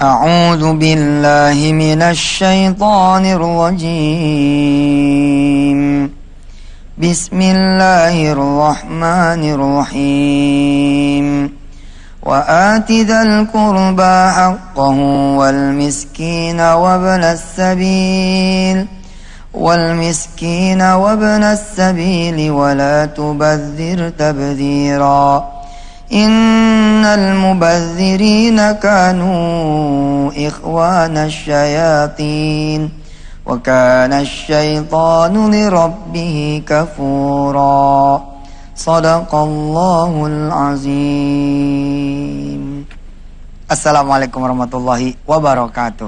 أعوذ بالله من الشيطان الرجيم بسم الله الرحمن الرحيم وآت ذا القربى حقه والمسكين وابن السبيل ولا تبذر تبذيرا إن المبذرين كانوا إخوان الشياطين وكان الشيطان لربه كفورا صدق الله العظيم. Assalamualaikum warahmatullahi wabarakatuh.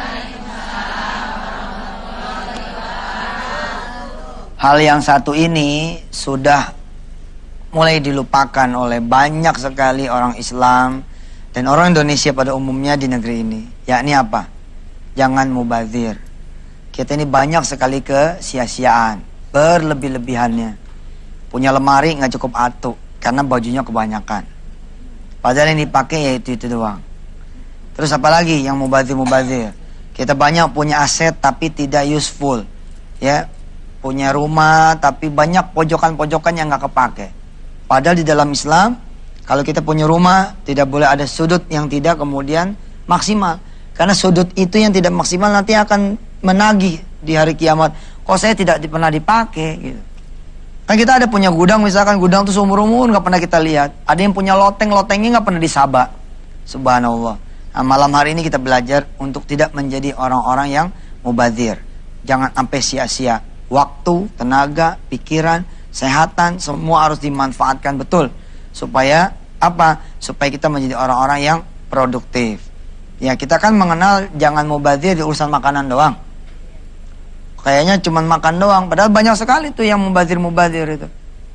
Hal yang satu ini sudah mulai dilupakan oleh banyak sekali orang Islam dan orang Indonesia pada umumnya di negeri ini. Yakni apa? Jangan mubazir. Kita ini banyak sekali kesia-siaan, berlebih-lebihannya. Punya lemari nggak cukup atuh karena bajunya kebanyakan. Padahal yang dipakai yaitu itu doang. Terus apa lagi yang mubazir? Kita banyak punya aset tapi tidak useful. Ya, punya rumah tapi banyak pojokan-pojokan yang nggak kepake. Padahal di dalam Islam, kalau kita punya rumah, tidak boleh ada sudut yang tidak kemudian maksimal. Karena sudut itu yang tidak maksimal nanti akan menagih di hari kiamat. Kok saya tidak pernah dipakai gitu. Kan kita ada punya gudang, misalkan gudang itu seumur-umur nggak pernah kita lihat. Ada yang punya lotengnya nggak pernah disaba. Subhanallah. Nah, malam hari ini kita belajar untuk tidak menjadi orang-orang yang mubazir. Jangan sampai sia-sia. Waktu, tenaga, pikiran, kesehatan, semua harus dimanfaatkan betul. Supaya apa? Supaya kita menjadi orang-orang yang produktif. Ya, kita kan mengenal jangan mubazir di urusan makanan doang. Kayaknya cuma makan doang, padahal banyak sekali tuh yang mubazir itu.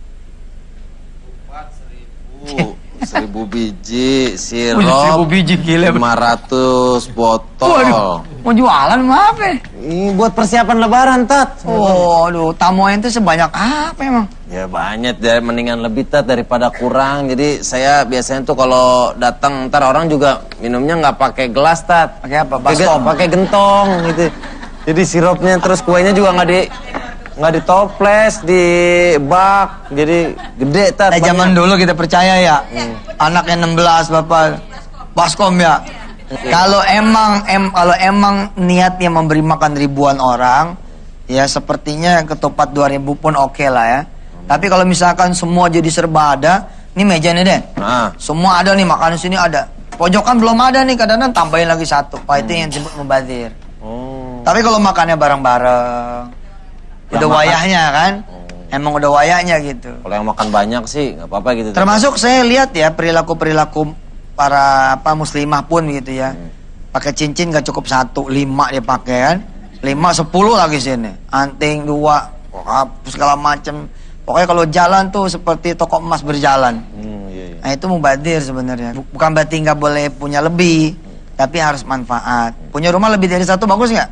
1000 biji sirup, 1000 biji gila. 500 botol. Waduh, mau jualan apa? Ini buat persiapan lebaran, Tat. Oh, aduh, tamu itu sebanyak apa emang? Ya banyak, mendingan lebih, Tat, daripada kurang. Jadi saya biasanya tuh kalau datang ntar orang juga minumnya nggak pakai gelas, Tat. Pakai apa? Baskom. Pakai gentong gitu. Jadi sirupnya terus kuenya juga nggak ditoples di bak, jadi gede, Tat. Zaman dulu kita percaya ya, anaknya 16 bapak baskom ya. Kalau emang niatnya memberi makan ribuan orang, ya sepertinya ketupat 2000 pun oke lah ya. Tapi kalau misalkan semua jadi serba ada, ini meja nih deh, semua ada nih, makanan sini ada, pojokan belum ada nih, kadang-kadang tambahin lagi satu, itu yang disebut mubazir. Tapi kalau makannya bareng-bareng, udah wayahnya kan, emang udah wayahnya gitu. Kalau yang makan banyak sih nggak apa-apa gitu. Termasuk saya lihat ya perilaku para muslimah pun gitu ya. Pakai cincin nggak cukup 1, 5 dia pakai kan, 5, 10 lagi sini, anting 2, segala macam. Pokoknya kalau jalan tuh seperti toko emas berjalan. Iya. Nah itu mubazir sebenarnya. Bukan berarti nggak boleh punya lebih, tapi harus manfaat. Punya rumah lebih dari 1 bagus nggak?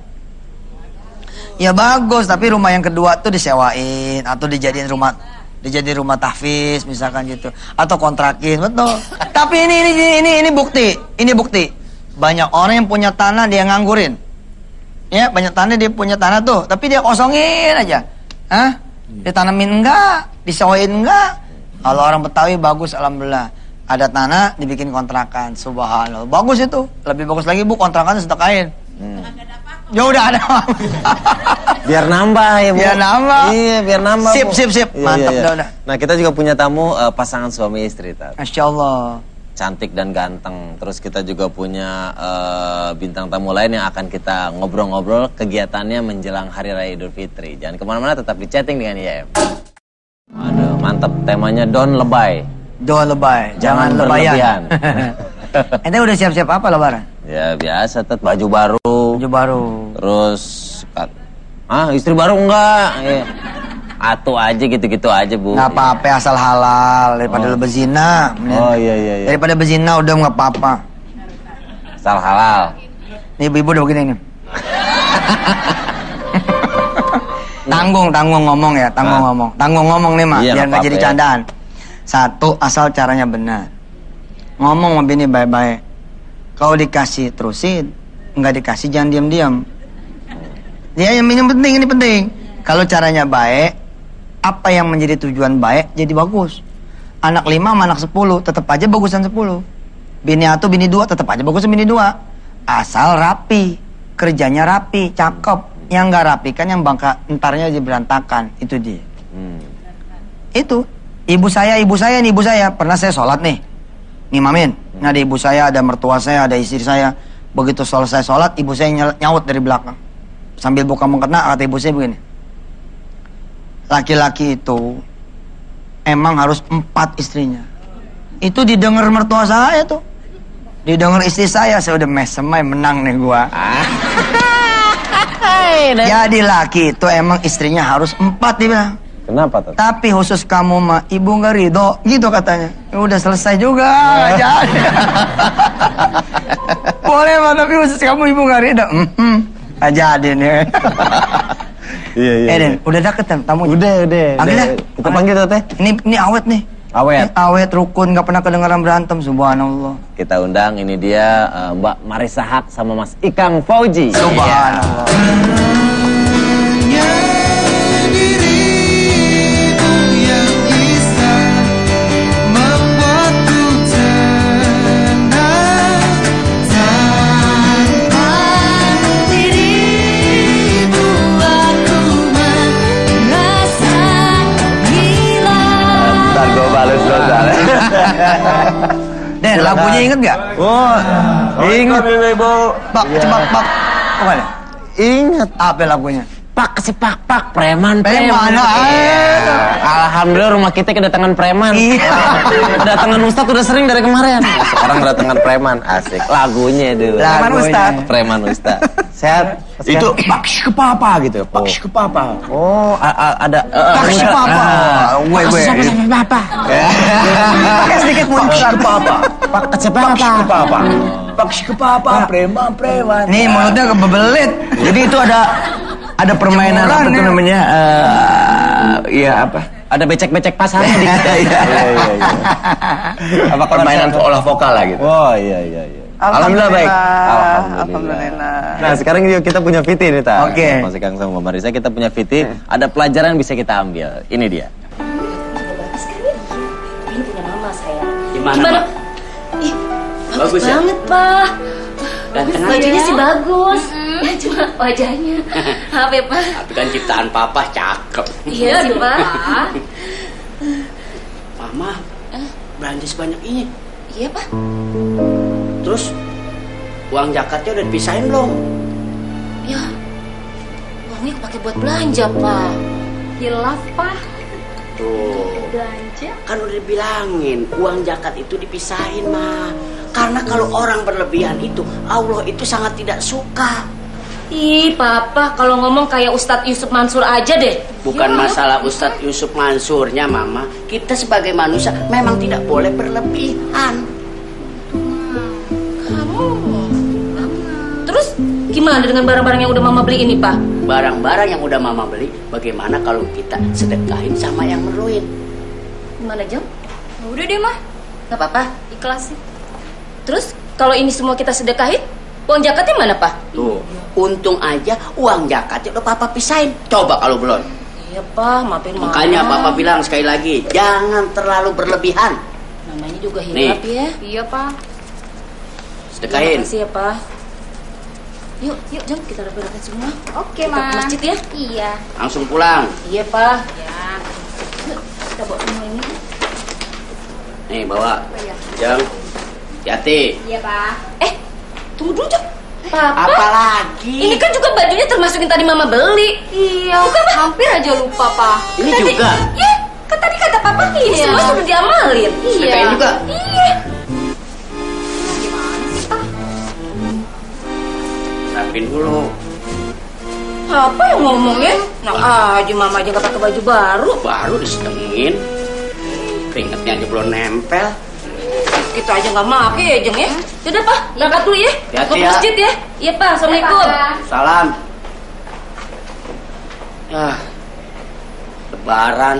Ya bagus, tapi rumah yang kedua tuh disewain atau dijadiin rumah tahfiz misalkan gitu, atau kontrakin, betul. Tapi ini bukti. Banyak orang yang punya tanah dia nganggurin. Ya, banyak tanah dia punya tanah tuh, tapi dia kosongin aja. Ditanamin enggak, disewain enggak. Kalau orang Betawi bagus, alhamdulillah. Ada tanah dibikin kontrakan, subhanallah. Bagus itu. Lebih bagus lagi Bu, kontrakannya sedekahin. Ya udah ada. Biar nambah ya, Bu. Biar nambah. Iya, biar nambah. Sip. Mantap iya. udah. Nah, kita juga punya tamu pasangan suami istri, Tat. Masya Allah. Cantik dan ganteng. Terus kita juga punya bintang tamu lain yang akan kita ngobrol-ngobrol kegiatannya menjelang Hari Raya Idul Fitri. Jangan kemana-mana, tetap di chatting dengan IAM. Waduh, mantap. Temanya Don't Lebay. Don't lebay, jangan lebayan. Ente udah siap-siap apa lebaran? Ya biasa, Tat, baju baru. Terus istri baru enggak? Atuh aja gitu-gitu aja, Bu. Nggak apa-apa, asal halal daripada lo berzina. Iya. Daripada berzina udah nggak apa-apa. Asal halal. Nih ibu udah begini nih. Tanggung ngomong ya, tanggung ngomong nih Mak, biar nggak jadi candaan. 1, asal caranya benar. Ngomong sama bini baik-baik. Kalau dikasih terusin, nggak dikasih jangan diam-diam. Ya yang penting, ini penting. Kalau caranya baik, apa yang menjadi tujuan baik jadi bagus. Anak 5 sama anak 10 tetap aja bagusan 10. Bini 1, bini 2 tetap aja bagusan bini 2. Asal rapi, kerjanya rapi, cakep. Yang nggak rapi kan yang bangka entarnya jadi berantakan. Itu dia. Itu ibu saya pernah saya sholat nih ngimamin. Nah, ada ibu saya, ada mertua saya, ada istri saya. Begitu selesai sholat, ibu saya nyaut dari belakang sambil buka mukena. Kata ibu saya begini, laki-laki itu emang harus 4 istrinya. Itu didengar mertua saya tuh, didengar istri saya udah mesemai, menang nih gua. Jadi laki itu emang istrinya harus 4 dia bilang. Kenapa tuh? Tapi khusus kamu mah ibu nggak ridho gitu katanya. Ya udah selesai juga. Jadi. Boleh mah, tapi khusus kamu ibu nggak ridho. Jadi nih. Iya. Den, udah deket kan tamu? Udah. Panggil dah. Kita panggil Teh. Ini awet nih. Awet rukun, nggak pernah kedengaran berantem. Subhanallah. Kita undang, ini dia Mbak Marissa Haq sama Mas Ikang Fauji. Subhanallah. Den, lagunya inget gak? Oh, inget ini, Bu. Pak, cepak, pak. Apa nih? Inget. Apa lagunya? Pak pak preman. Alhamdulillah rumah kita kedatangan preman. Iya. Kedatangan Ustadz udah sering dari kemarin. Sekarang kedatangan preman. Asik. Lagunya dulu. Preman Ustadz. Preman Ustadz. Sehat. Itu paks ke papa gitu. Paks ke papa. Oh, ada Paks ke papa. Gue. Papa. Pakai sedikit Paks ke papa. Paks ke papa. Paks ke papa. Preman. Nih mulutnya kebebelit. Jadi itu ada permainan apa tuh namanya? Iya apa? Ada becek-becek pasarnya di kita. Iya. Apa permainan olah vokal lah gitu. Oh iya. Alhamdulillah baik. Alhamdulillah. Nah, sekarang kita punya Viti nih, Ta. Oke. Mas Ikang sama Mbak Marissa, kita punya Viti. Ada pelajaran yang bisa kita ambil. Ini dia. Ini punya mama saya. Gimana? Ih, Bagus ya? banget, Pak. Ganteng Bajunya aja. sih bagus. Ya cuma wajahnya. Maaf ya, Pak. Tapi kan ciptaan papa cakep. Iya sih, Pak. Mama, belanja sebanyak ini. Iya, Pak. Terus uang zakatnya udah dipisahin belum? Ya. Uangnya kepake buat belanja, Pak. Hilaf, Pak. Tuh. Belanja. Kan udah dibilangin uang zakat itu dipisahin, Ma. Karena kalau orang berlebihan itu Allah itu sangat tidak suka. Ih, Papa, kalau ngomong kayak Ustadz Yusuf Mansur aja deh. Bukan Ya, masalah Ustadz Yusuf Mansurnya, Mama. Kita sebagai manusia memang tidak boleh berlebihan. Kamu. Terus gimana dengan barang-barang yang udah Mama beli ini, Pak? Barang-barang yang udah Mama beli, bagaimana kalau kita sedekahin sama yang merluin? Gimana, Jom? Udah deh mah, Gak apa-apa. ikhlasin. Terus kalau ini semua kita sedekahin, uang zakatnya mana, Pak? Tuh, untung aja uang zakatnya udah Papa pisahin. Coba kalau belum. Iya, Pak, maafin Mama. Makanya Papa bilang sekali lagi, jangan terlalu berlebihan. Namanya juga Nih. hilap ya. Iya pak. Sedekahin. Terima kasih ya, Pak. Yuk, Jom kita rapi-rapi semua. Oke Kita mah. ke masjid ya. Iya. Langsung pulang. Iya, Pak. Ya. Yuk, kita bawa semua ini. Nih, bawa. Oh, iya. Jang. Hati. Iya pak. Tunggu dulu, Jom. Papa. Apalagi? Ini kan juga bajunya termasuk yang tadi Mama beli. Iya. Bukan, Pak. Hampir aja lupa pak. Ini Tadi- juga. Iya, kan tadi kata Papa ini Iya. semua sudah diamalin. Sedekahin juga. Iya. Gimana sih pak? Rapin dulu. Apa yang ngomongnya? Nah aja Mama aja gak pakai baju baru. Baru disedengin. Keringetnya aja belum nempel. Kita aja nggak make ya, Jeng ya. Yaudah, Pak, berangkat dulu ya. Hati-hati Mau ke ya. masjid ya. Iya, Pak. Assalamualaikum. Salam. Lebaran.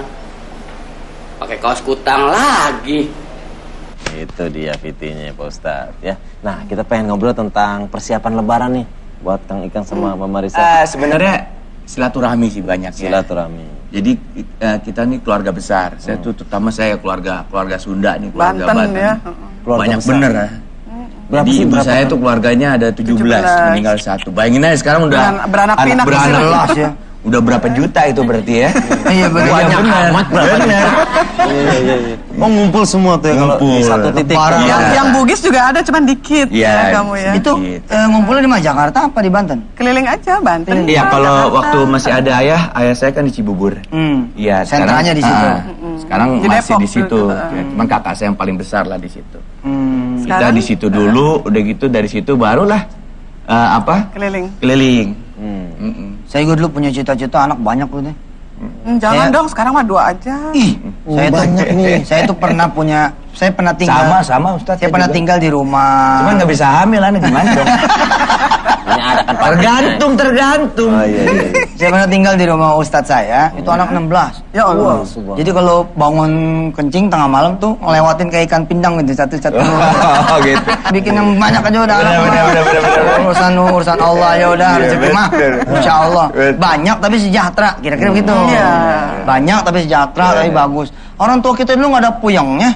Pakai kaos kutang lagi. Itu dia Vitinya, Pak Ustadz ya. Nah, kita pengen ngobrol tentang persiapan Lebaran nih buat Kang Ikang sama Mbak Marisa. Sebenarnya silaturahmi sih banyak ya. Silaturahmi. Jadi kita nih keluarga besar. Saya tuh terutama saya keluarga Sunda nih, keluarga Banten. ya. Keluarga Banyak besar. bener ya. Berapa Jadi sih, ibu berapa? saya tuh keluarganya ada 17, meninggal 1. Bayangin aja sekarang udah Beranak pinak beranak ya. Udah berapa juta itu berarti ya? Iya benar. Banyak amat berapa? Bener. Iya. Oh, ngumpul semua tuh ya kalau di Ngumpul. satu titik. Lebaran. Iya. Yang Bugis juga ada, cuman dikit Iya, kamu ya. Itu ngumpulnya di mana? Jakarta apa di Banten? Keliling aja Banten. Iya, kalau Jakarta. waktu masih ada ayah saya kan di Cibubur. Iya, Sentranya di situ. Sekarang Di masih Depok di situ. dulu. Ya, cuman kakak saya yang paling besar lah di situ. Kita Sekarang, di situ dulu, udah gitu dari situ barulah keliling. keliling. Saya juga dulu punya cita-cita anak banyak tuh deh. Jangan Saya- dong, sekarang mah 2 aja. Ih, saya tuh banyak nih. Saya tuh pernah punya, saya pernah tinggal. Sama Ustadz. Saya pernah tinggal di rumah. Cuman nggak bisa hamil, aneh gimana dong? Ini ada kan pabriknya. Tergantung. Oh iya. Saya pernah tinggal di rumah ustadz saya, itu anak 16. Ya Allah. Jadi kalau bangun kencing tengah malam tuh ngelewatin kayak ikan pindang gitu satu-satu. Oh gitu. Bikin yang banyak aja udah anak. Bener. Urusan Allah ya udah Iya, rezeki mah. bener. Insya Allah. Bener. Banyak tapi sejahtera, kira-kira begitu. Iya. Banyak tapi sejahtera tapi bagus. Orang tua kita dulu nggak ada puyengnya.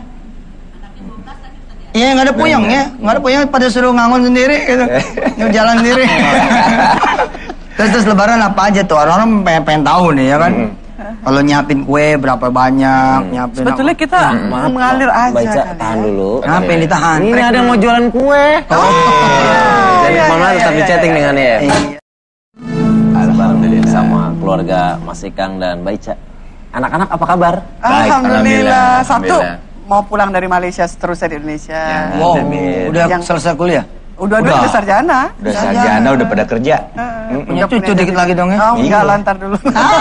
Iya nggak ada puyengnya, nggak ada puyeng pada suruh ngangon sendiri gitu, jalan sendiri. Terus Lebaran apa aja tuh orang-orang pengen tahu nih ya kan. Kalau nyiapin kue berapa banyak, nyiapin Sebetulnya apa. kita mengalir aja Baca, kali tahan ya. dulu. Apa yang ditahan? Ini ada yang mau jualan kue. Jadi iya, mana iya, tetap di iya, chatting iya. dengan ya. Iya. Alhamdulillah sama keluarga Mas Ikang dan Baica. Anak-anak apa kabar? Baik, Alhamdulillah. Satu alhamdulillah. mau pulang dari Malaysia seterusnya di Indonesia. Wow, Amin. udah Yang- selesai kuliah. Udah Udah. sarjana. Udah sarjana, udah pada kerja. Punya cucu dikit lagi dong ya. Oh, enggak, Iya. lantar dulu.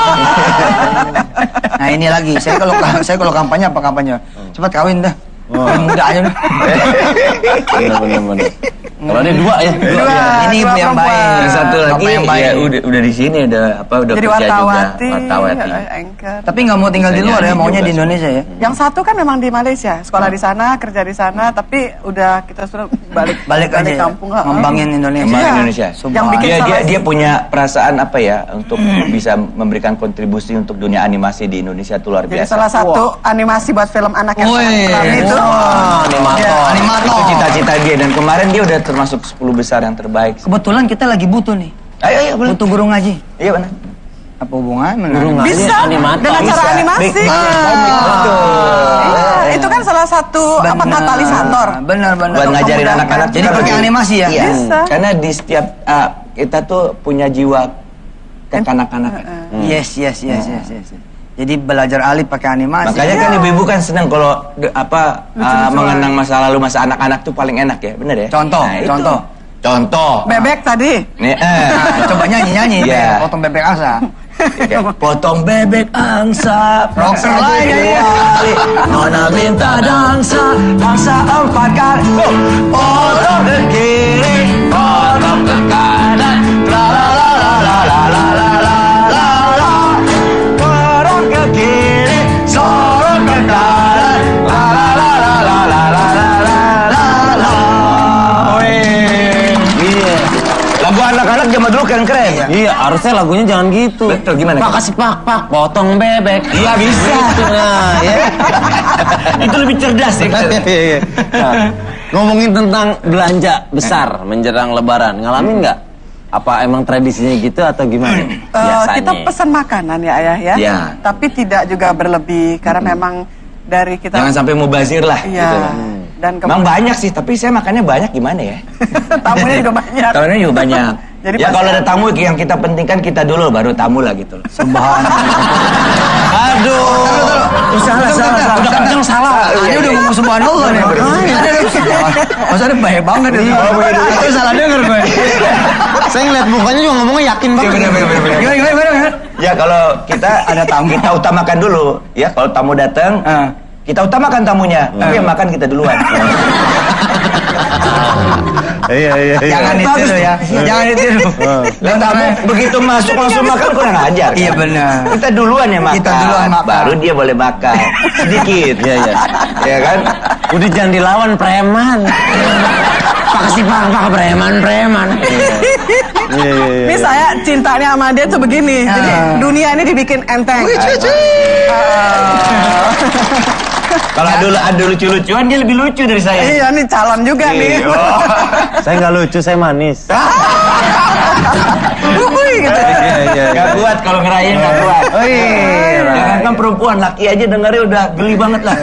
Nah ini lagi, saya kalau kampanye apa kampanye? Cepat kawin dah. Muda aja dah. Bener. Kalau ada dua ya. Dua. Ini ibu yang perempuan. baik. Yang satu lagi Bapak yang baik. ya udah di sini udah Jadi kerja wartawati, juga. Wartawati. anchor. Tapi nggak mau tinggal di luar ya, Nyanyi maunya juga di Indonesia ya. Yang satu kan memang di Malaysia, sekolah di sana, kerja di sana, tapi udah kita suruh balik Aja ya, kampung. ngembangin Indonesia. Kembali Iya. Indonesia. Yang bikin dia salah- dia punya perasaan apa ya untuk bisa memberikan kontribusi untuk dunia animasi di Indonesia itu luar Jadi biasa. salah satu animasi buat film anak yang Woi. sangat keren itu. Wah, animator. Ya. Animator. Itu cita-cita dia dan kemarin dia udah termasuk 10 besar yang terbaik. Kebetulan kita lagi butuh nih. Ayo boleh. Butuh guru ngaji. Iya benar. Apa hubungan? Guru ngaji. Bisa Animator. dengan cara Bisa. animasi. Iya, itu kan salah satu apa katalisator. Benar. Buat ngajarin Memudahkan. anak-anak. Jadi pakai animasi ya? Iya. Bisa. Karena di setiap kita tuh punya jiwa kekanak-kanakan. Yes. Jadi belajar alif pakai animasi. Makanya kan ibu-ibu kan senang kalau mengenang masa lalu masa anak-anak tuh paling enak ya, bener ya? Contoh, Nah, itu. contoh. Contoh. Bebek tadi. Nih, Nah, coba nyanyi. Iya. Potong bebek asa. Potong bebek angsa, Rocker lah ini. Nona minta dansa 4 kali. Potong ke kiri, potong ke kanan. La la la la la la la la la la. Potong ke kiri, sorong ke kanan. La la la la la la la la la la. Iya. Lagu anak-anak zaman dulu keren-keren. Iya, harusnya lagunya jangan gitu. Betul, gimana? Pak kasih pak, potong bebek. Iya, bisa. Gitu, nah, ya. Itu lebih cerdas ya. Nah, ngomongin tentang belanja besar menjelang Lebaran, ngalamin nggak? Apa emang tradisinya gitu atau gimana? Biasanya. Kita pesan makanan ya ayah ya. Iya. Tapi tidak juga berlebih karena memang dari kita. Jangan sampai mubazir lah. Iya. Gitu. Dan Emang banyak sih, tapi saya makannya banyak gimana ya? tamunya juga banyak. Tamunya juga banyak. Jadi Ya pasti kalau ada tamu yang kita pentingkan kita dulu, baru tamu lah gitu. Aduh. Salah. Udah kenceng salah. Ini udah ngomong subhanallah nih. Masa ada bahaya banget itu. Itu salah denger gue. Saya ngeliat mukanya juga ngomongnya yakin banget. Gimana? Ya kalau kita ada tamu, kita utamakan dulu. Ya kalau tamu datang, kita utamakan tamunya, tapi yang makan kita duluan. Iya. Jangan ditiru ya. Jangan ditiru. Dan tamu begitu masuk langsung makan kurang ajar. Iya benar. Kita duluan yang makan. Kita duluan makan. Baru dia boleh makan. Sedikit. Iya. Ya kan? Udah jangan dilawan preman. kasih papa preman. Ini saya cintanya sama dia tuh begini. Jadi dunia ini dibikin enteng. Kalau ada lucu-lucuan dia lebih lucu dari saya. Iya, nih calon juga nih. Saya nggak lucu, saya manis. Gitu. Gak kuat kalau ngerayain, gak kuat. Oh iya. Jangan kan perempuan, laki aja dengarnya udah geli banget lah.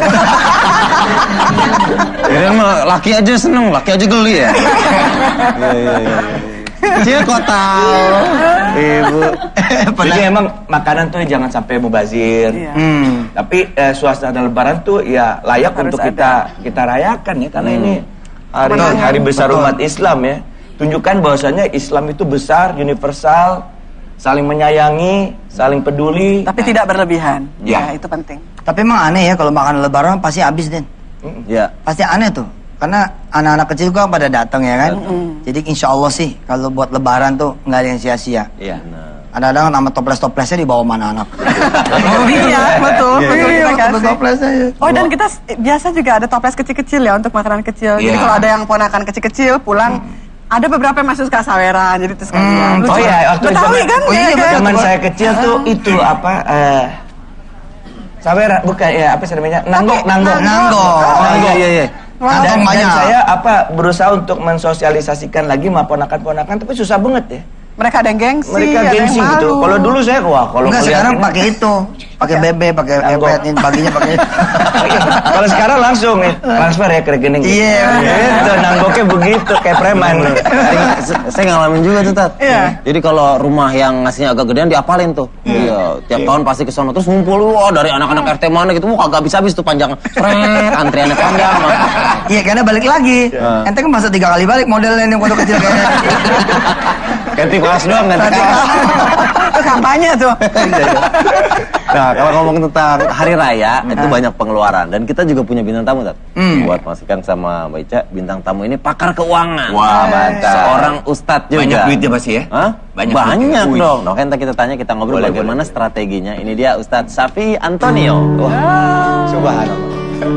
Kirain mah laki aja seneng, laki aja geli ya. Iya. Dia kok tahu. Ibu. Jadi emang makanan tuh jangan sampai mubazir. Iya. Tapi suasana lebaran tuh ya layak Harus untuk ada. kita rayakan ya, karena ini hari besar umat Islam ya. Tunjukkan bahwasanya Islam itu besar, universal, saling menyayangi, saling peduli. Tapi tidak berlebihan. Ya. Ya, itu penting. Tapi emang aneh ya kalau makan lebaran pasti habis, Den. Ya. Pasti aneh tuh. Karena anak-anak kecil juga pada datang ya kan. Jadi insya Allah sih kalau buat lebaran tuh nggak ada yang sia-sia. Iya. Kadang-kadang nama toples-toplesnya dibawa mana anak. Iya, betul. Kita kasih. Toples-toplesnya ya. Oh, dan kita biasa juga ada toples kecil-kecil ya untuk makanan kecil. Jadi Iya. kalau ada yang ponakan kecil-kecil pulang, ada beberapa yang masuk ke saweran, jadi terus kasihan. Oh iya, waktu Betawi kan? Oh iya, kan? zaman saya kecil tuh itu apa? Sawera, bukan ya, apa sih namanya? Nanggok. Iya. Dan banyak. saya berusaha untuk mensosialisasikan lagi sama ponakan-ponakan, tapi susah banget ya. Mereka ada yang gengsi, Mereka ada gengsi yang gitu. malu. Kalau dulu saya kalau Enggak, ngeliat sekarang ini- pakai itu. Pakai bebe, pakai Nanggok. epet, ini baginya pakai. Kalau sekarang langsung transfer ya ke rekening. Iya. Gitu, nanggoknya begitu kayak preman. Saya ngalamin juga tuh, Tat. Iya. Jadi kalau rumah yang ngasihnya agak gedean diapalin tuh. Iya, tiap tahun pasti ke sono terus ngumpul dari anak-anak RT mana gitu. Kagak habis-habis tuh panjang. Antriannya panjang. Iya, karena balik lagi. Ente kan masa 3 kali balik modelnya yang foto kecil kayaknya. Ganti kelas doang, ganti kelas. Itu kampanye tuh. Nah, kalau ngomong tentang hari raya, itu banyak pengeluaran. Dan kita juga punya bintang tamu, Tat. Buat Mas Ikang sama Mbak Ica, bintang tamu ini pakar keuangan. Wah, mantap. Seorang ustadz juga. Banyak duitnya pasti ya? Hah? Banyak Banyak duitnya. dong. Nah, kan kita tanya, kita ngobrol Boleh, bagaimana boleh. strateginya. Ini dia Ustadz Safi Antonio. Wah, subhanallah.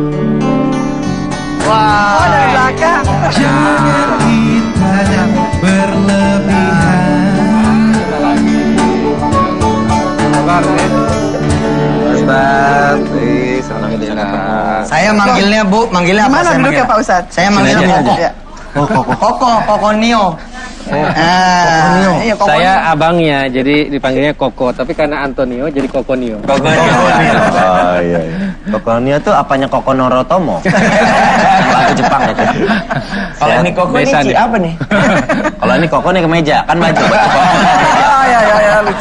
Oh, dari belakang. Ustadz, alhamdulillah. Saya manggilnya manggilnya apa? Gimana Saya duduknya, manggil? Pak Ustadz? Saya manggilnya Sini aja, Koko. Iya. Koko Nio. Iya, Koko. Saya abangnya, jadi dipanggilnya Koko. Tapi karena Antonio, jadi Kokonio. Oh iya. Kokonio tuh apanya Koko Norotomo? Lagu Jepang itu. Kalau ini Koko ini Besan Ci, ya? apa nih? Kalau ini Koko nih kemeja, kan baju. Oh, iya, lucu.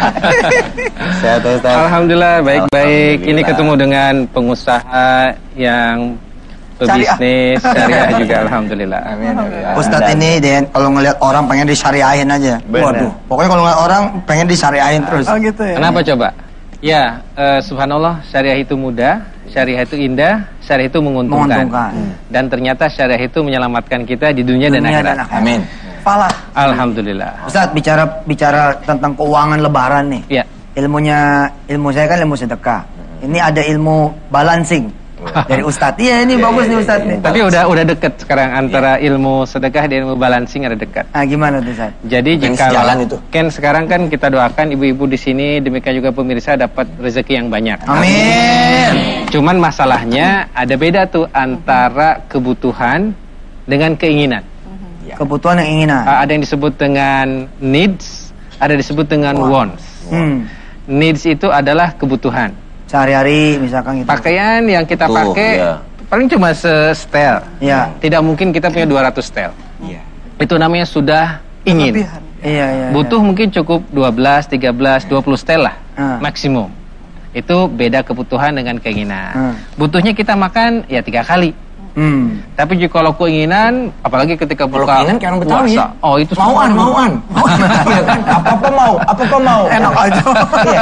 Sehat Ustaz. Alhamdulillah, baik-baik. Ini Alhamdulillah. ketemu dengan pengusaha yang pebisnis, syariah juga, Alhamdulillah. Ustadz ini, Den, kalau ngelihat orang pengen disyariahin aja. Waduh. Pokoknya kalau ngelihat orang pengen disyariahin terus. Oh, gitu ya. Kenapa coba? Ya, subhanallah, syariah itu mudah, syariah itu indah, syariah itu menguntungkan. Dan ternyata syariah itu menyelamatkan kita di dunia dan akhirat. Amin. Falah. Alhamdulillah. Ustadz, bicara tentang keuangan lebaran nih. Ya. Ilmu saya kan ilmu sedekah. Ini ada ilmu balancing dari Ustadz. Iya, ini bagus nih Ustadz nih. Tapi udah deket sekarang antara ilmu sedekah dan ilmu balancing ada dekat. Ah, gimana tuh Ustadz? Jadi Yang jika sejalan itu. kan sekarang kan kita doakan ibu-ibu di sini, demikian juga pemirsa dapat rezeki yang banyak. Amin. Cuman masalahnya ada beda tuh antara kebutuhan dengan keinginan. Kebutuhan yang inginan. Ada yang disebut dengan needs, ada yang disebut dengan wants. Needs itu adalah kebutuhan. Sehari-hari misalkan gitu. Pakaian yang kita Tuh, pakai iya. paling cuma setel. Iya. Tidak mungkin kita punya 200 setel. Iya. Itu namanya sudah ingin. Kelebihan. Iya. Butuh mungkin cukup 12, 13, 20 setel lah maksimum. Itu beda kebutuhan dengan keinginan. Butuhnya kita makan ya 3 kali. Tapi jika kalau keinginan, apalagi ketika Kalau buka keinginan kayak orang Betawi ya. puasa, oh itu Mauan. Iya kan? Apa-apa mau. Enak aja. Iya.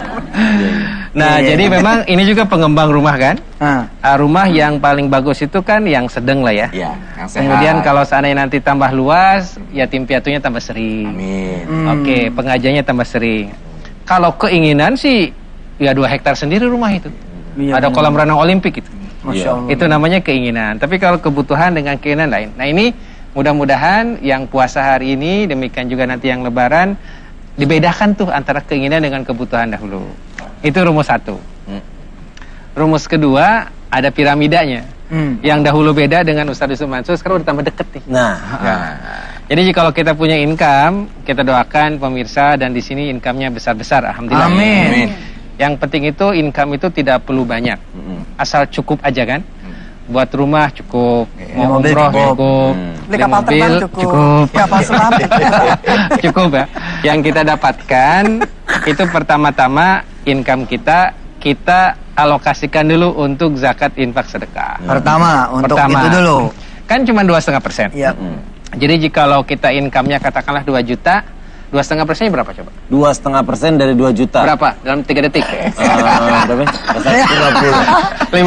Nah, jadi memang ini juga pengembang rumah kan? Ah. Rumah yang paling bagus itu kan yang sedang lah ya. Iya, yang sehat. Kemudian kalau seandainya nanti tambah luas, yatim piatunya tambah sering. Amin. Oke, pengajiannya tambah sering. Kalau keinginan sih, ya 2 hektar sendiri rumah itu. Iya, Ada kolam renang olimpik itu. Masya Allah. Itu namanya keinginan. Tapi kalau kebutuhan dengan keinginan lain. Nah ini Mudah-mudahan yang puasa hari ini, demikian juga nanti yang lebaran, dibedakan tuh antara keinginan dengan kebutuhan dahulu. Itu rumus satu. Rumus kedua, ada piramidanya. Yang dahulu beda dengan Ustaz Yusuf Mansur, sekarang udah tambah deket nih. Jadi kalau kita punya income, kita doakan pemirsa, dan di sini income-nya besar-besar, alhamdulillah. Amin. Yang penting itu income itu tidak perlu banyak, asal cukup aja kan. Buat rumah cukup, mau umroh cukup, beli kapal terbang cukup, kapal selam cukup ya. Yang kita dapatkan itu pertama-tama income kita alokasikan dulu untuk zakat, infak, sedekah. Pertama, untuk itu dulu. Kan cuma 2,5%. Iya. Jadi jikalau kita income-nya katakanlah 2 juta, 2,5%-nya berapa coba? 2,5% dari 2 juta. Berapa? Dalam 3 detik? Berapa? 50.000.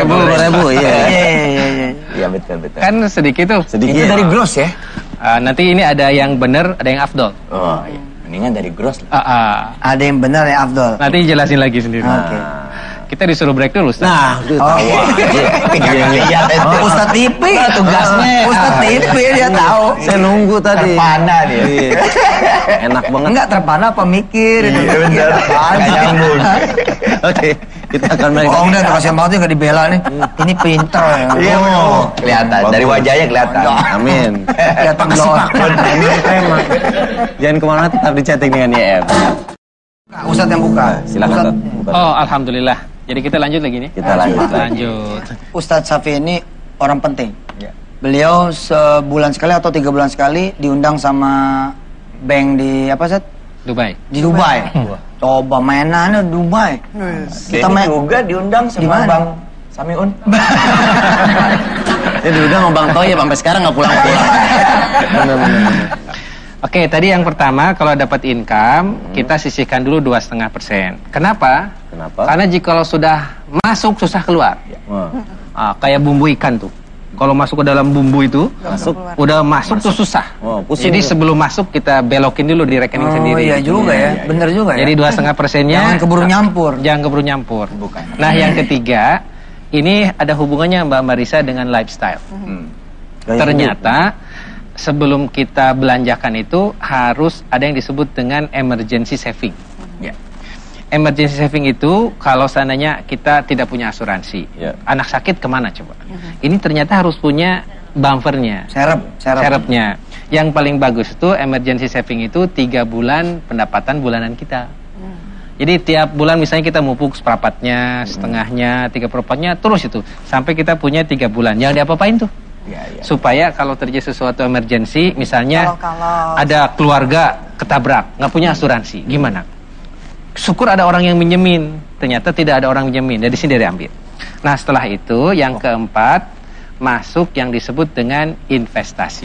Iya betul. Kan sedikit tuh. Sedikit. Itu dari gross ya? Nanti ini ada yang benar, ada yang afdol. Oh iya. Mendingan dari gross lah. Ada yang benar, yang afdol. Nanti jelasin lagi sendiri. Oke. Kita disuruh break dulu, Ustaz. Nah, Lihat Ustaz TV tugasnya. Ustaz TV dia tahu. saya nunggu tadi. Terpana dia. Iya. Enak banget. Enggak terpana apa mikir itu. Iya, bener. Nggak nyambung. Oke, kita akan balik. Bohong deh, kasihan banget nggak dibela nih. Ini pintar ya. Iya, kelihatan. Dari wajahnya kelihatan. Amin. Kelihatan loh. Jangan kemana, tetap di chatting dengan YM. Ustaz yang buka. Silakan. Ustaz, Oh, alhamdulillah. Jadi kita lanjut lagi nih. Kita lanjut. Ustaz Safi ini orang penting. Ya. Beliau sebulan sekali atau 3 bulan sekali diundang sama bank di apa, Ustaz? Dubai. Di Dubai. Coba mainannya Dubai. Kita juga diundang sama Dimana? Bang Samiun. Dia diundang sama Bang Toyib sampai sekarang nggak pulang-pulang. Oke, tadi yang pertama kalau dapat income kita sisihkan dulu 2,5%. Kenapa? Karena jikalau sudah masuk susah keluar. Kayak bumbu ikan tuh. Kalau masuk ke dalam bumbu itu, udah masuk tuh susah. Jadi sebelum masuk kita belokin dulu di rekening sendiri. Oh iya juga ya, bener juga ya. Jadi 2,5%-nya Jangan keburu nyampur. Jangan keburu nyampur. Nah, yang ketiga, ini ada hubungannya Mbak Marisa dengan lifestyle. Ternyata sebelum kita belanjakan itu harus ada yang disebut dengan emergency saving. Emergency saving itu kalau seandainya kita tidak punya asuransi, anak sakit kemana coba? Ini ternyata harus punya bumpernya, serepnya. Yang paling bagus itu emergency saving itu 3 bulan pendapatan bulanan kita. Jadi tiap bulan misalnya kita mupuk seperempatnya, setengahnya, 3/4-nya, terus itu sampai kita punya 3 bulan. Jangan diapa-apain tuh. Supaya kalau terjadi sesuatu emergency, misalnya ada keluarga ketabrak, nggak punya asuransi, gimana? Syukur ada orang yang minjemin, ternyata tidak ada orang minjemin, dari sini dia ambil. Nah, setelah itu yang keempat, masuk yang disebut dengan investasi.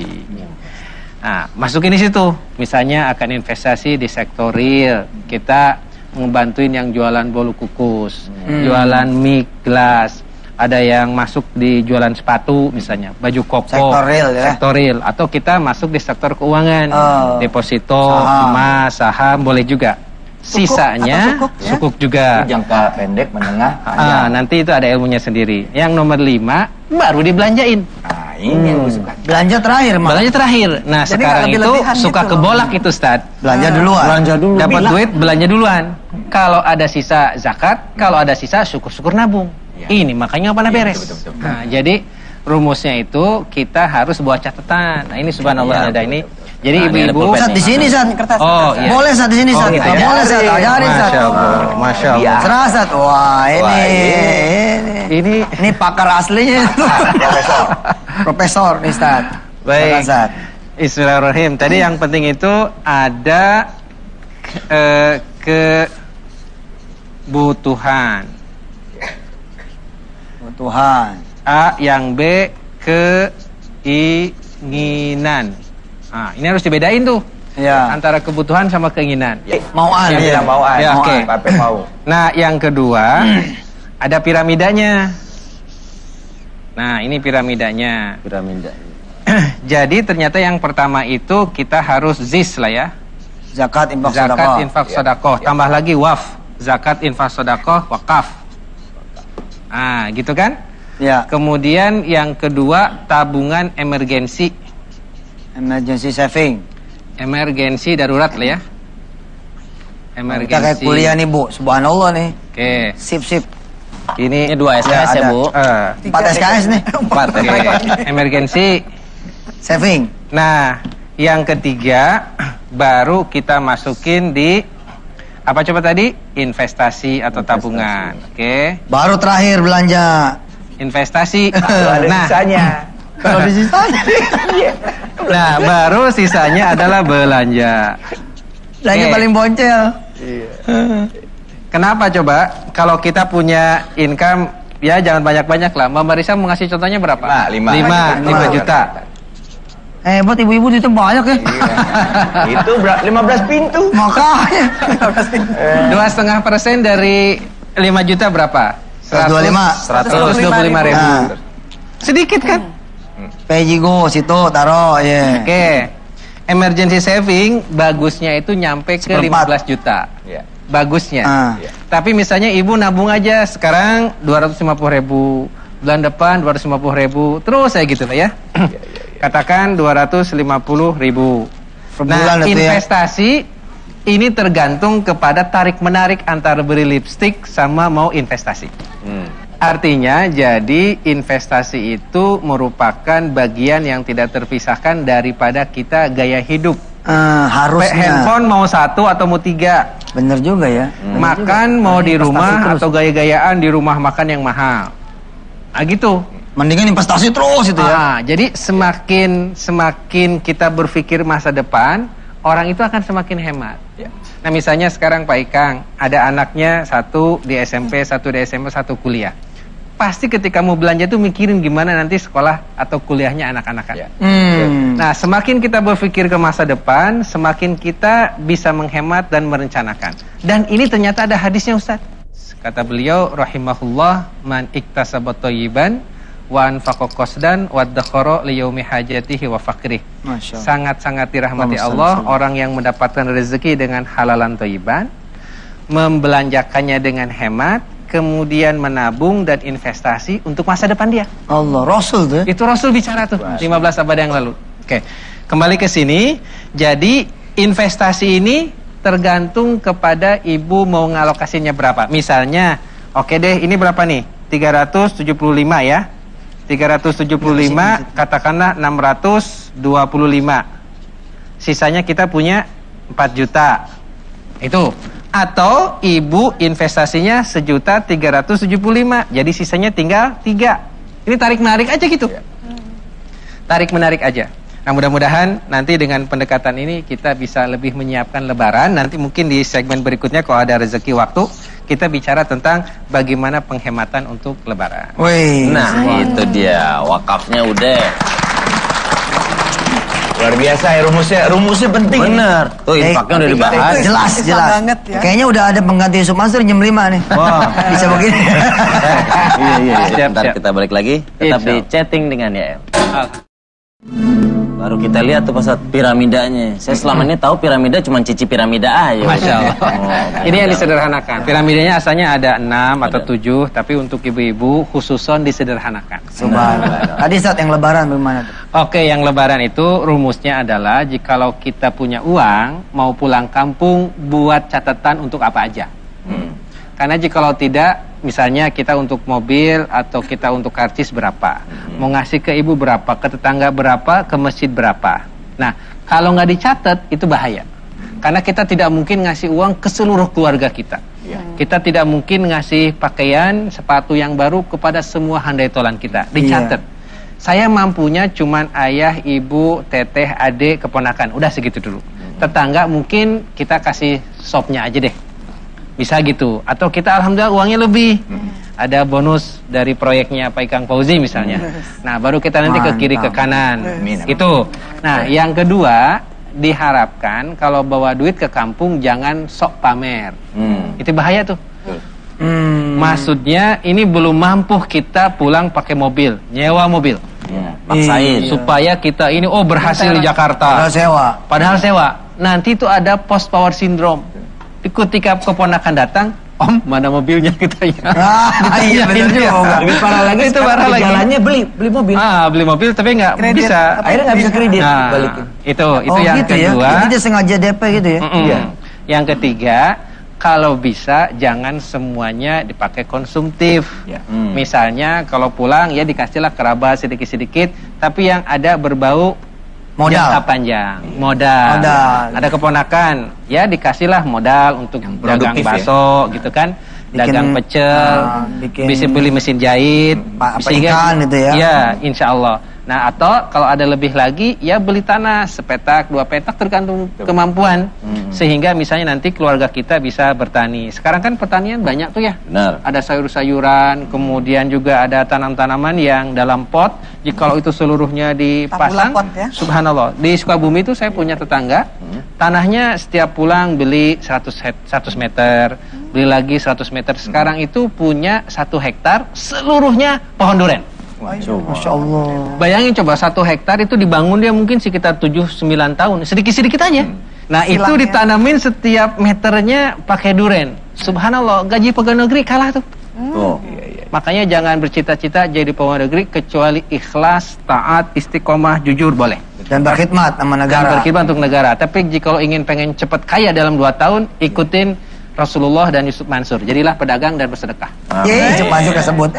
Nah, masukin di situ, misalnya akan investasi di sektor real, kita ngebantuin yang jualan bolu kukus, jualan mic, gelas, ada yang masuk di jualan sepatu misalnya, baju koko, sektor real ya. Sektor real, atau kita masuk di sektor keuangan, deposito, emas, saham, boleh juga. Sisanya sukuk juga. Jangka pendek, menengah. Nanti itu ada ilmunya sendiri. Yang nomor 5 baru dibelanjain. Nah, ini yang gue suka. Belanja terakhir, Mas. Belanja terakhir. Nah, jadi sekarang itu suka gitu kebolak itu, Ustaz. Belanja duluan. Belanja dulu. Dapat duit, belanja duluan. Kalau ada sisa zakat, kalau ada sisa syukur-syukur nabung. Ini makanya nggak pernah beres. Betul. Nah, jadi rumusnya itu kita harus buat catatan. Nah, ini subhanallah ada ini. Jadi ibu-ibu Saat di sini, Saat. Oh, iya. Boleh Saat di sini, Saat. Gitu ya? Boleh Saat. Ajarin Saat. Masya Allah. Serah Saat. Wah, ini pakar aslinya itu. Profesor nih, Saat. Baik. Bismillahirrahmanirrahim. Tadi yang penting itu ada kebutuhan. Tuhan. A, yang B, keinginan. Nah, ini harus dibedain tuh. Ya. Antara kebutuhan sama keinginan. Mauan. Ya, mauan. Ya, oke. Mau. Nah, yang kedua ada piramidanya. Nah, ini piramidanya. Jadi ternyata yang pertama itu kita harus zis lah ya. Zakat, infak, zakat, infak, sedekah. Tambah lagi waf. Zakat, infak, sedekah, wakaf. Nah, gitu kan? Ya. Kemudian yang kedua tabungan emergensi. Emergency saving. Emergensi darurat lah ya. Emergensi. Kita kayak kuliah nih Bu, subhanallah nih. Oke. Sip. Ini 2 SKS ya, ada. Bu. 4 SKS nih. 4. Oke. Emergensi. Saving. Nah, yang ketiga baru kita masukin di apa coba tadi? Investasi atau tabungan. Oke. Baru terakhir belanja. Investasi. Ada sisanya. Kalau di sisanya. Nah, baru sisanya adalah belanja. Belanja Oke. paling boncel. Kenapa coba? Kalau kita punya income, ya jangan banyak-banyak lah. Mbak Marisa mau ngasih contohnya berapa? 5 juta. Hebat ibu-ibu itu banyak ya. Itu 15 pintu. Makanya. 2,5% dari 5 juta berapa? 125. 125 ribu. Nah. Sedikit kan? Pejigo situ taruh ya. Oke. Emergency saving bagusnya itu nyampe ke 15 juta. Iya. Bagusnya. Iya. Tapi misalnya ibu nabung aja sekarang 250 ribu, bulan depan 250 ribu, terus saya gitu lah ya. Katakan 250 ribu. Per bulan Nah, itu ya. investasi ini tergantung kepada tarik menarik antara beli lipstick sama mau investasi. Artinya jadi investasi itu merupakan bagian yang tidak terpisahkan daripada kita gaya hidup. Harusnya. Handphone mau 1 atau mau 3. Bener juga ya. Makan mau di Investasi rumah terus. atau gaya-gayaan di rumah makan yang mahal. Ah gitu. Mendingan investasi terus itu ya. Jadi semakin kita berpikir masa depan, orang itu akan semakin hemat. Nah misalnya sekarang Pak Ikang ada anaknya 1 di SMP, 1 di SMA, 1 kuliah. Pasti ketika mau belanja tuh mikirin gimana nanti sekolah atau kuliahnya anak-anak. Nah, semakin kita berpikir ke masa depan, semakin kita bisa menghemat dan merencanakan. Dan ini ternyata ada hadisnya, Ustaz. Kata beliau, rahimahullah, man iktasaba thayyiban wa anfaqa qasdan wa dakhara li yaumi hajatihi wa faqrih. Sangat-sangat dirahmati Allah orang yang mendapatkan rezeki dengan halalan thayyiban, membelanjakannya dengan hemat, kemudian menabung dan investasi untuk masa depan dia. Allah, Rasul tuh. Itu Rasul bicara tuh 15 abad yang lalu. Oke. Kembali ke sini. Jadi investasi ini tergantung kepada ibu mau ngalokasinya berapa. Misalnya, oke deh, ini berapa nih? 375 ya. 375 katakanlah 625. Sisanya kita punya 4 juta. Itu. Atau ibu investasinya 1.375.000, jadi sisanya tinggal 3. Ini tarik menarik aja gitu. Tarik menarik aja. Nah mudah-mudahan nanti dengan pendekatan ini kita bisa lebih menyiapkan Lebaran. Nanti mungkin di segmen berikutnya kalau ada rezeki waktu kita bicara tentang bagaimana penghematan untuk Lebaran. Wih. Nah itu dia, wakafnya udah. Luar biasa ya rumusnya penting. Bener. Tuh infaknya udah dibahas. Jelas. banget ya. Kayaknya udah ada pengganti Yusuf Mansur jam 5 nih. Wah. Bisa begini. Iya. Ntar kita balik lagi. Tetap di chatting dengan YM. Baru kita lihat tuh pas piramidanya. Saya selama ini tahu piramida cuma cici piramida aja. Masya Allah. Ini yang disederhanakan. Piramidanya asalnya ada 6 atau 7, tapi untuk ibu-ibu khususon disederhanakan. Subhanallah. Tadi saat yang Lebaran bagaimana tuh? Oke, yang Lebaran itu rumusnya adalah jikalau kita punya uang mau pulang kampung buat catatan untuk apa aja. Karena jikalau tidak, misalnya kita untuk mobil atau kita untuk karcis berapa, mau ngasih ke ibu berapa, ke tetangga berapa, ke masjid berapa. Nah, kalau nggak dicatat itu bahaya. Karena kita tidak mungkin ngasih uang ke seluruh keluarga kita. Kita tidak mungkin ngasih pakaian, sepatu yang baru kepada semua handai tolan kita. Dicatat. Saya mampunya cuman ayah, ibu, teteh, adik, keponakan. Udah segitu dulu. Tetangga mungkin kita kasih sopnya aja deh. Bisa gitu. Atau kita alhamdulillah uangnya lebih. Ada bonus dari proyeknya Pak Ikang Fauzi misalnya. Nah, baru kita nanti ke kiri ke kanan. Gitu. Nah, yang kedua, diharapkan kalau bawa duit ke kampung jangan sok pamer. Itu bahaya tuh. Maksudnya ini belum mampu kita pulang pakai mobil, nyewa mobil. Paksain. Supaya kita ini berhasil di Jakarta. Padahal sewa. Nanti itu ada post power syndrome. Ketika keponakan datang, Om, mana mobilnya katanya. Iya benar juga. Lebih parah lagi Itu sekarang parah lagi. jalannya beli mobil. Beli mobil tapi nggak Kredit. bisa. Akhirnya nggak bisa kredit Nah, balikin. itu Oh yang gitu kedua. ya. Jadi dia sengaja DP gitu ya. Iya. Yang ketiga, kalau bisa jangan semuanya dipakai konsumtif. Ya. Misalnya kalau pulang ya dikasihlah kerabat sedikit-sedikit, tapi yang ada berbau Modal. jangka panjang, modal. Ada keponakan, ya dikasihlah modal untuk dagang produktif bakso, gitu kan, dagang pecel, bisa beli mesin jahit, apa ikan gitu ya. Ya, insya Allah. Nah, atau kalau ada lebih lagi, ya beli tanah sepetak, 2 petak tergantung kemampuan, sehingga misalnya nanti keluarga kita bisa bertani. Sekarang kan pertanian banyak tuh ya. Benar. Ada sayur-sayuran, kemudian juga ada tanam-tanaman yang dalam pot. Jikalau itu seluruhnya dipasang, pot ya. subhanallah. Di Sukabumi itu saya punya tetangga, tanahnya setiap pulang beli 100 meter, beli lagi 100 meter. Sekarang itu punya 1 hektar, seluruhnya pohon duren. Masya Allah. Bayangin coba 1 hektar itu dibangun dia mungkin sekitar 7-9 tahun, sedikit-sedikit aja. Nah itu Silangnya. ditanamin setiap meternya pakai duren. Subhanallah, gaji pegawai negeri kalah tuh. Tuh. Makanya jangan bercita-cita jadi pegawai negeri kecuali ikhlas, taat, istiqomah, jujur boleh. Dan berkhidmat sama Dan negara. berkhidmat untuk negara. Tapi jika pengen cepat kaya dalam 2 tahun, ikutin Rasulullah dan Yusuf Mansur. Jadilah pedagang dan bersedekah. Yeay, cepat juga sebut.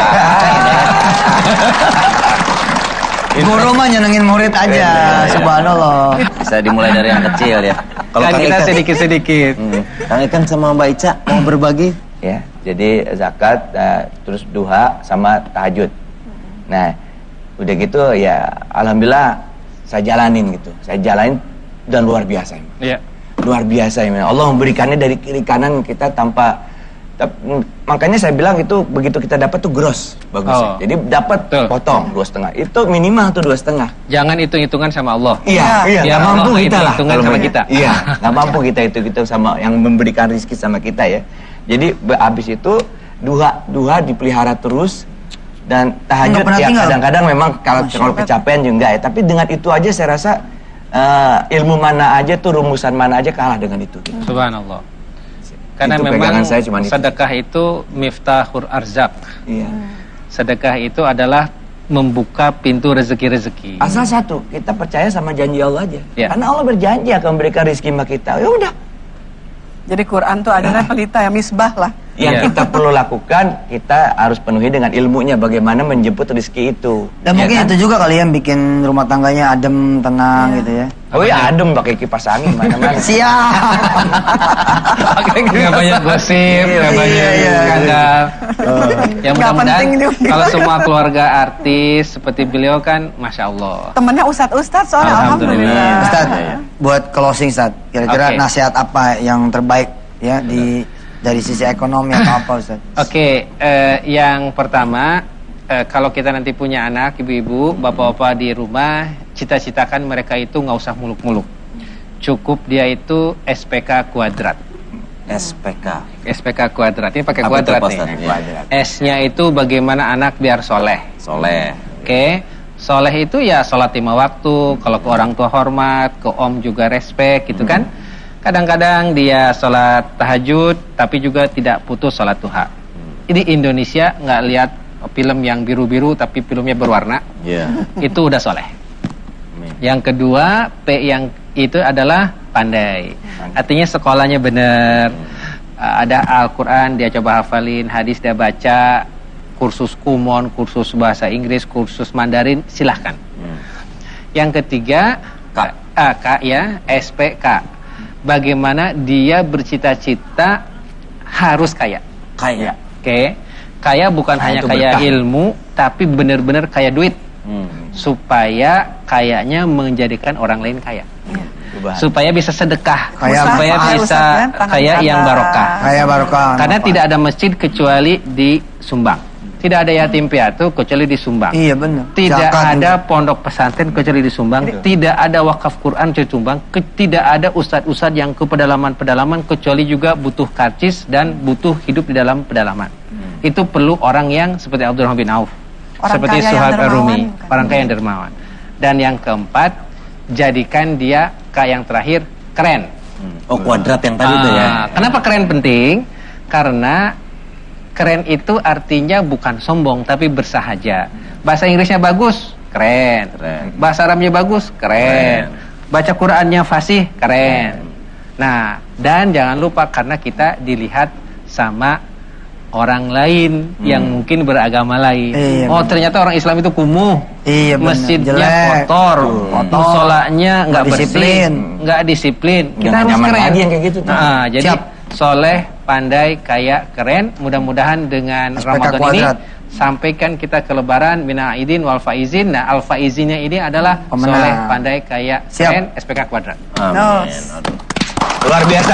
Guru mah nyenengin murid aja, subhanallah. Bisa dimulai dari yang kecil ya. Kalau kan kita sedikit-sedikit. Kang Ikan sama Mbak Ica mau berbagi? Ya, jadi zakat, terus duha sama tahajud. Nah, udah gitu ya, alhamdulillah saya jalanin gitu. Saya jalanin dan luar biasa. Iya. Luar biasa ya. Allah memberikannya dari kiri kanan kita tanpa makanya saya bilang itu begitu kita dapat tuh gross bagus. Jadi dapat potong 2,5. Itu minimal tuh 2,5. Jangan hitung-hitungan sama Allah. Iya, Ya, nggak mampu Allah kita lah. hitung-hitungan kalau sama begitu. kita. Iya, nggak mampu kita itu sama yang memberikan rezeki sama kita ya. Jadi habis itu duha dipelihara terus dan tahajud ya kadang-kadang memang kalau kecapean juga enggak ya. Tapi dengan itu aja saya rasa ilmu mana aja tuh rumusan mana aja kalah dengan itu. Gitu. Subhanallah. Karena Itu memang pegangan saya cuman itu. sedekah itu miftahul arzak. Iya. Sedekah itu adalah membuka pintu rezeki-rezeki. Asal satu, kita percaya sama janji Allah aja. Ya. Karena Allah berjanji akan memberikan rezeki sama kita. Ya udah. Jadi Quran tuh adalah pelita ya, misbah lah. Yang kita perlu lakukan, kita harus penuhi dengan ilmunya bagaimana menjemput rezeki itu. Dan mungkin itu juga kali yang bikin rumah tangganya adem, tenang gitu ya. Oh iya, adem pakai kipas angin mana-mana. Siap. Gak banyak gosip, gak banyak skandal. Ya mudah-mudahan kalau semua keluarga artis seperti beliau kan, masya Allah. Temennya ustadz soalnya alhamdulillah. Ustaz, buat closing Ustaz, kira-kira nasihat apa yang terbaik ya dari sisi ekonomi atau apa Ustaz? Oke, yang pertama, kalau kita nanti punya anak, ibu-ibu, bapak-bapak di rumah, cita-citakan mereka itu nggak usah muluk-muluk. Cukup dia itu SPK kuadrat. SPK kuadrat, ini pakai kuadrat nih. S-nya itu bagaimana anak biar soleh. Oke, soleh itu ya sholat 5 waktu, kalau ke orang tua hormat, ke om juga respect gitu kan. Kadang-kadang dia sholat tahajud, tapi juga tidak putus sholat duha. Ini Indonesia nggak lihat film yang biru-biru, tapi filmnya berwarna. Itu udah soleh. Yang kedua, P yang itu adalah pandai. Artinya sekolahnya benar. Ada Al-Quran dia coba hafalin, hadis dia baca, kursus kumon, kursus bahasa Inggris, kursus Mandarin, silahkan. Yang ketiga, K ya, SPK. Bagaimana dia bercita-cita harus kaya. Oke. Kaya bukan hanya kaya ilmu, tapi benar-benar kaya duit. Supaya kayanya menjadikan orang lain kaya. Supaya bisa sedekah, supaya bisa kaya yang barokah. Kaya barokah. Karena tidak ada masjid kecuali disumbang. Tidak ada yatim piatu kecuali disumbang. Iya benar. Tidak ada pondok pesantren kecuali disumbang. Tidak ada wakaf Quran kecuali disumbang. Tidak ada ustadz-ustadz yang ke pedalaman-pedalaman kecuali juga butuh karcis dan butuh hidup di dalam pedalaman. Itu perlu orang yang seperti Abdurrahman bin Auf, seperti Suhaib Ar-Rumi, orang kaya yang dermawan. Dan yang keempat, jadikan dia yang terakhir keren. Oh, kuadrat yang tadi itu ya. Kenapa keren penting? Karena keren itu artinya bukan sombong tapi bersahaja. Bahasa Inggrisnya bagus, keren. Bahasa Arabnya bagus, keren. Baca Qur'annya fasih, keren. Nah, dan jangan lupa karena kita dilihat sama orang lain yang mungkin beragama lain. Ternyata orang Islam itu kumuh. Masjidnya kotor, musolanya nggak bersih, nggak disiplin. Kita harus keren. Yang kayak gitu, nah, jadi soleh, pandai, kaya, keren. Mudah-mudahan dengan Ramadan ini sampaikan kita ke Lebaran mina aidin wal faizin. Nah, al faizinnya ini adalah soleh, pandai, kaya, keren, SPK Kuadrat. Amin. Luar biasa.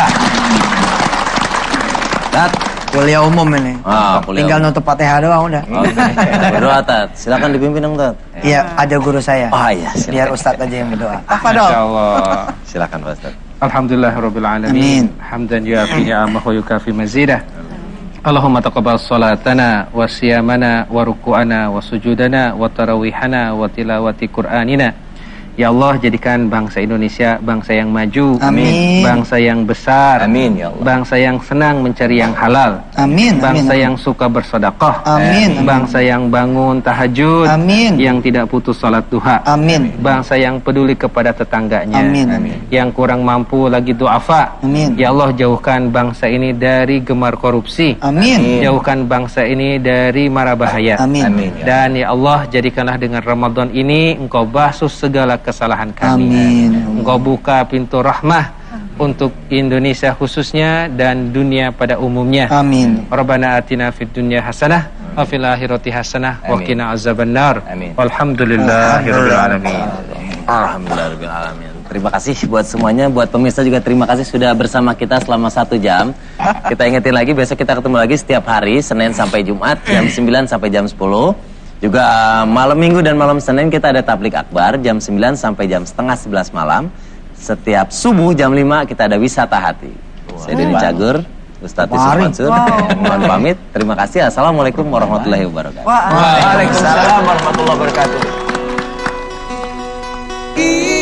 Kuliah umum ini. Tinggal nutup Fatihah doang udah. Berdoa, Tat. Silakan dipimpin dong, Tat. Iya, ada guru saya. Oh iya, biar Ustadz aja yang berdoa. Apa dong? Insyaallah. Silakan, Pak Ustaz. Alhamdulillahirabbil alamin. Hamdan yuafi ni'amahu wa yukafi mazidah. Allahumma taqabbal salatana wa siyamana wa ruku'ana wa sujudana wa tarawihana wa tilawati Qur'anina. Ya Allah, jadikan bangsa Indonesia bangsa yang maju. Amin. Bangsa yang besar. Amin ya Allah. Bangsa yang senang mencari yang halal. Amin. Bangsa yang suka bersedekah. Amin. Bangsa yang bangun tahajud. Amin. Yang tidak putus salat duha. Amin. Bangsa yang peduli kepada tetangganya. Amin. Yang kurang mampu lagi duafa. Amin. Ya Allah, jauhkan bangsa ini dari gemar korupsi. Amin. Jauhkan bangsa ini dari mara bahaya. Amin. Dan ya Allah, jadikanlah dengan Ramadan ini Engkau basuh segala kesalahan kami. Amin. Engkau buka pintu rahmah untuk Indonesia khususnya dan dunia pada umumnya. Amin. Rabbana atina fid dunya hasanah wa fil akhirati hasanah wa qina azabannar. Walhamdulillahirabbil alamin. Alhamdulillahirabbil alamin. Terima kasih buat semuanya, buat pemirsa juga terima kasih sudah bersama kita selama 1 jam. Kita ingetin lagi, besok kita ketemu lagi setiap hari Senin sampai Jumat jam 9 sampai jam 10. Juga malam Minggu dan malam Senin kita ada tablik akbar jam 9 sampai jam setengah 11 malam. Setiap subuh jam 5 kita ada wisata hati. Saya Denny Cagur, Ustadz Yusuf Mansur. Mohon pamit. Terima kasih. Assalamualaikum warahmatullahi wabarakatuh. Waalaikumsalam warahmatullahi wabarakatuh.